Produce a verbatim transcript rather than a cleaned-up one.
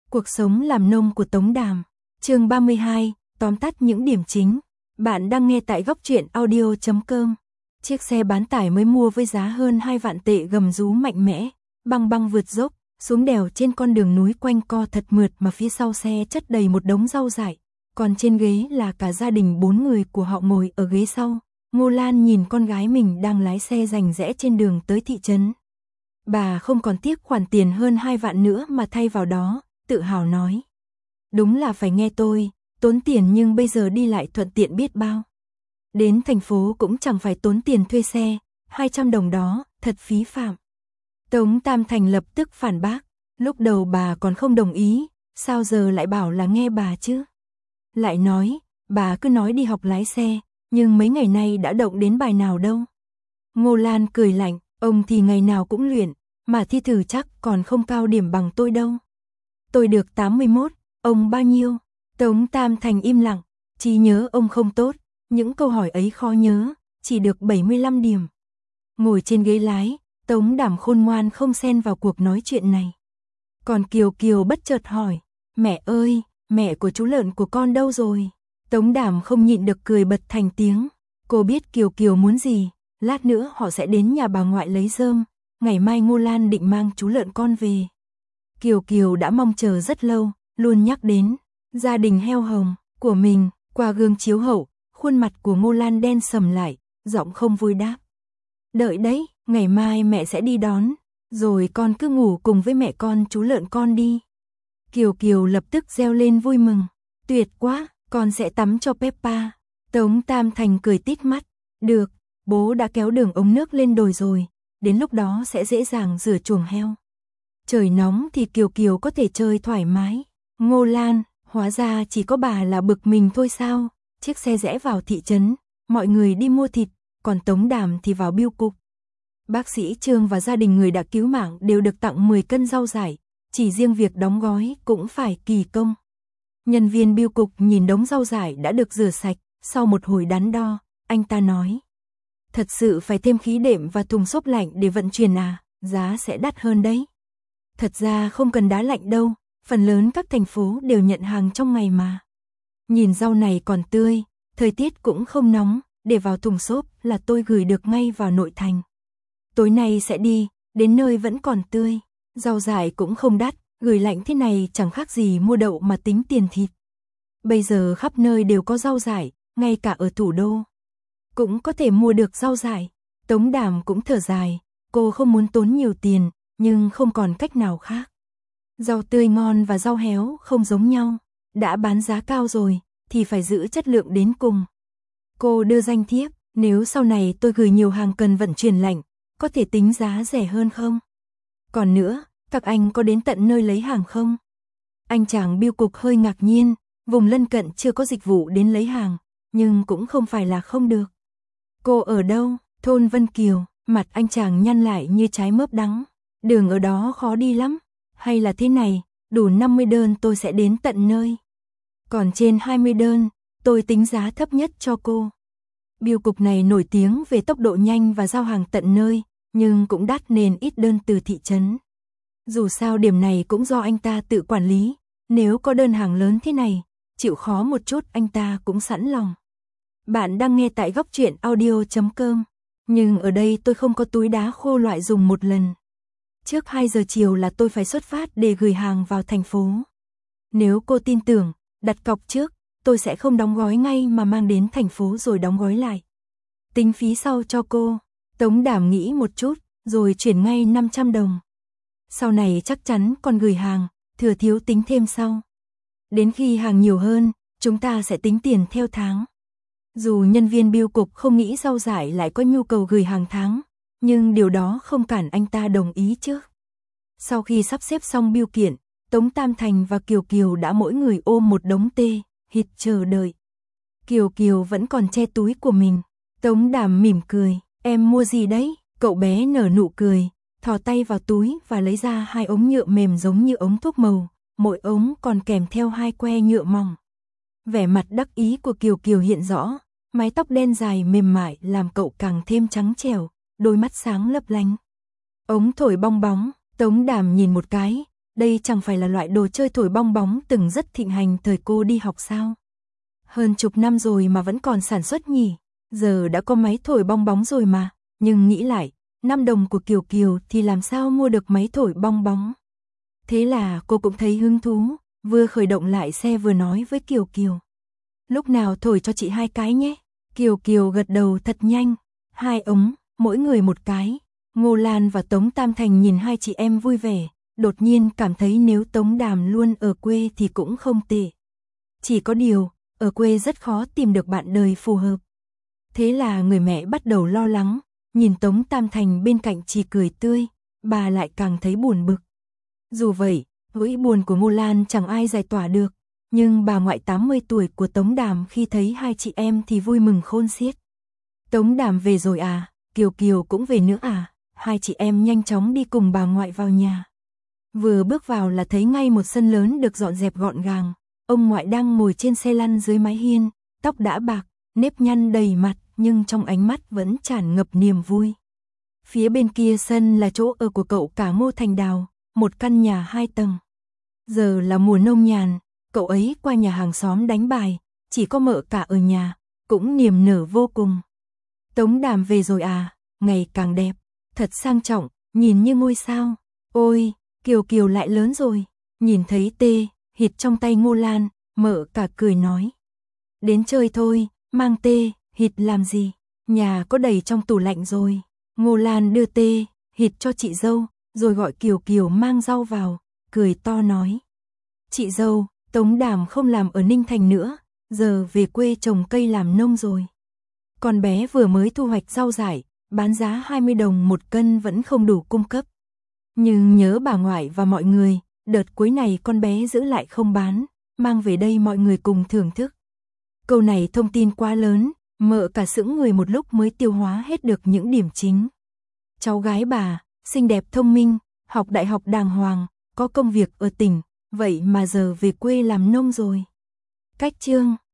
Cuộc sống làm nông của Tống Đàm. Chương ba mươi hai, tóm tắt những điểm chính. Bạn đang nghe tại góc truyện audio chấm com. Chiếc xe bán tải mới mua với giá hơn hai vạn tệ gầm rú mạnh mẽ, băng băng vượt dốc, xuống đèo trên con đường núi quanh co thật mượt mà phía sau xe chất đầy một đống rau dại. Còn trên ghế là cả gia đình bốn người của họ ngồi ở ghế sau. Ngô Lan nhìn con gái mình đang lái xe rành rẽ trên đường tới thị trấn. Bà không còn tiếc khoản tiền hơn hai vạn nữa mà thay vào đó, tự hào nói. Đúng là phải nghe tôi, tốn tiền nhưng bây giờ đi lại thuận tiện biết bao. Đến thành phố cũng chẳng phải tốn tiền thuê xe, hai trăm đồng đó, thật phí phạm. Tống Tam Thành lập tức phản bác, lúc đầu bà còn không đồng ý, sao giờ lại bảo là nghe bà chứ? Lại nói, bà cứ nói đi học lái xe, nhưng mấy ngày nay đã động đến bài nào đâu. Ngô Lan cười lạnh, ông thì ngày nào cũng luyện, mà thi thử chắc còn không cao điểm bằng tôi đâu. Tôi được tám mươi mốt, ông bao nhiêu? Tống Tam Thành im lặng, trí nhớ ông không tốt, những câu hỏi ấy khó nhớ, chỉ được bảy mươi lăm điểm. Ngồi trên ghế lái, Tống Đàm khôn ngoan không xen vào cuộc nói chuyện này. Còn Kiều Kiều bất chợt hỏi, mẹ ơi, mẹ của chú lợn của con đâu rồi? Tống Đàm không nhịn được cười bật thành tiếng, cô biết Kiều Kiều muốn gì, lát nữa họ sẽ đến nhà bà ngoại lấy rơm, ngày mai Ngô Lan định mang chú lợn con về. Kiều Kiều đã mong chờ rất lâu, luôn nhắc đến gia đình heo hồng của mình. Qua gương chiếu hậu, khuôn mặt của Ngô Lan đen sầm lại, giọng không vui đáp. Đợi đấy, ngày mai mẹ sẽ đi đón, rồi con cứ ngủ cùng với mẹ con chú lợn con đi. Kiều Kiều lập tức reo lên vui mừng, tuyệt quá, con sẽ tắm cho Peppa. Tống Tam Thành cười tít mắt, được, bố đã kéo đường ống nước lên đồi rồi, đến lúc đó sẽ dễ dàng rửa chuồng heo. Trời nóng thì Kiều Kiều có thể chơi thoải mái. Ngô Lan, hóa ra chỉ có bà là bực mình thôi sao? Chiếc xe rẽ vào thị trấn, mọi người đi mua thịt, còn Tống Đàm thì vào bưu cục. Bác sĩ Trương và gia đình người đã cứu mạng đều được tặng mười cân rau dại, chỉ riêng việc đóng gói cũng phải kỳ công. Nhân viên bưu cục nhìn đống rau dại đã được rửa sạch, sau một hồi đắn đo, anh ta nói. Thật sự phải thêm khí đệm và thùng xốp lạnh để vận chuyển à, giá sẽ đắt hơn đấy. Thật ra không cần đá lạnh đâu, phần lớn các thành phố đều nhận hàng trong ngày mà. Nhìn rau này còn tươi, thời tiết cũng không nóng, để vào thùng xốp là tôi gửi được ngay vào nội thành. Tối nay sẽ đi, đến nơi vẫn còn tươi, rau dại cũng không đắt, gửi lạnh thế này chẳng khác gì mua đậu mà tính tiền thịt. Bây giờ khắp nơi đều có rau dại, ngay cả ở thủ đô cũng có thể mua được rau dại. Tống Đàm cũng thở dài, cô không muốn tốn nhiều tiền, nhưng không còn cách nào khác. Rau tươi ngon và rau héo không giống nhau, đã bán giá cao rồi thì phải giữ chất lượng đến cùng. Cô đưa danh thiếp, nếu sau này tôi gửi nhiều hàng cần vận chuyển lạnh, có thể tính giá rẻ hơn không? Còn nữa, các anh có đến tận nơi lấy hàng không? Anh chàng bưu cục hơi ngạc nhiên, vùng lân cận chưa có dịch vụ đến lấy hàng, nhưng cũng không phải là không được. Cô ở đâu? Thôn Vân Kiều, mặt anh chàng nhăn lại như trái mướp đắng. Đường ở đó khó đi lắm, hay là thế này, đủ năm mươi đơn tôi sẽ đến tận nơi. Còn trên hai mươi đơn, tôi tính giá thấp nhất cho cô. Bưu cục này nổi tiếng về tốc độ nhanh và giao hàng tận nơi, nhưng cũng đắt nên ít đơn từ thị trấn. Dù sao điểm này cũng do anh ta tự quản lý, nếu có đơn hàng lớn thế này, chịu khó một chút anh ta cũng sẵn lòng. Bạn đang nghe tại góc truyện audio chấm com, nhưng ở đây tôi không có túi đá khô loại dùng một lần. Trước hai giờ chiều là tôi phải xuất phát để gửi hàng vào thành phố. Nếu cô tin tưởng, đặt cọc trước, tôi sẽ không đóng gói ngay mà mang đến thành phố rồi đóng gói lại. Tính phí sau cho cô. Tống Đàm nghĩ một chút, rồi chuyển ngay năm trăm đồng. Sau này chắc chắn còn gửi hàng, thừa thiếu tính thêm sau. Đến khi hàng nhiều hơn, chúng ta sẽ tính tiền theo tháng. Dù nhân viên bưu cục không nghĩ rau dại lại có nhu cầu gửi hàng tháng, nhưng điều đó không cản anh ta đồng ý trước. Sau khi sắp xếp xong bưu kiện, Tống Tam Thành và Kiều Kiều đã mỗi người ôm một đống tê, hít chờ đợi. Kiều Kiều vẫn còn che túi của mình. Tống Đàm mỉm cười, em mua gì đấy? Cậu bé nở nụ cười, thò tay vào túi và lấy ra hai ống nhựa mềm giống như ống thuốc màu, mỗi ống còn kèm theo hai que nhựa mỏng. Vẻ mặt đắc ý của Kiều Kiều hiện rõ, mái tóc đen dài mềm mại làm cậu càng thêm trắng trẻo, đôi mắt sáng lấp lánh. Ống thổi bong bóng, Tống Đàm nhìn một cái, đây chẳng phải là loại đồ chơi thổi bong bóng từng rất thịnh hành thời cô đi học sao? Hơn chục năm rồi mà vẫn còn sản xuất nhỉ? Giờ đã có máy thổi bong bóng rồi mà, nhưng nghĩ lại, năm đồng của Kiều Kiều thì làm sao mua được máy thổi bong bóng? Thế là cô cũng thấy hứng thú, vừa khởi động lại xe vừa nói với Kiều Kiều. Lúc nào thổi cho chị hai cái nhé. Kiều Kiều gật đầu thật nhanh, hai ống, mỗi người một cái. Ngô Lan và Tống Tam Thành nhìn hai chị em vui vẻ, đột nhiên cảm thấy nếu Tống Đàm luôn ở quê thì cũng không tệ. Chỉ có điều, ở quê rất khó tìm được bạn đời phù hợp. Thế là người mẹ bắt đầu lo lắng, nhìn Tống Tam Thành bên cạnh chỉ cười tươi, bà lại càng thấy buồn bực. Dù vậy, nỗi buồn của Ngô Lan chẳng ai giải tỏa được, nhưng bà ngoại tám mươi tuổi của Tống Đàm khi thấy hai chị em thì vui mừng khôn xiết. Tống Đàm về rồi à, Kiều Kiều cũng về nữa à, hai chị em nhanh chóng đi cùng bà ngoại vào nhà. Vừa bước vào là thấy ngay một sân lớn được dọn dẹp gọn gàng, ông ngoại đang ngồi trên xe lăn dưới mái hiên, tóc đã bạc, nếp nhăn đầy mặt nhưng trong ánh mắt vẫn tràn ngập niềm vui. Phía bên kia sân là chỗ ở của cậu cả Ngô Thành Đào, một căn nhà hai tầng. Giờ là mùa nông nhàn, cậu ấy qua nhà hàng xóm đánh bài, chỉ có mợ cả ở nhà, cũng niềm nở vô cùng. Tống Đàm về rồi à, ngày càng đẹp, thật sang trọng, nhìn như ngôi sao. Ôi, Kiều Kiều lại lớn rồi. Nhìn thấy tê, hịt trong tay Ngô Lan, mợ cả cười nói. Đến chơi thôi, mang tê, hịt làm gì, nhà có đầy trong tủ lạnh rồi. Ngô Lan đưa tê, hịt cho chị dâu, rồi gọi Kiều Kiều mang rau vào, cười to nói. Chị dâu, Tống Đàm không làm ở Ninh Thành nữa, giờ về quê trồng cây làm nông rồi. Con bé vừa mới thu hoạch rau dại, bán giá hai mươi đồng một cân vẫn không đủ cung cấp. Nhưng nhớ bà ngoại và mọi người, đợt cuối này con bé giữ lại không bán, mang về đây mọi người cùng thưởng thức. Câu này thông tin quá lớn, mợ cả sững người một lúc mới tiêu hóa hết được những điểm chính. Cháu gái bà, xinh đẹp thông minh, học đại học đàng hoàng, có công việc ở tỉnh, vậy mà giờ về quê làm nông rồi. Cách chương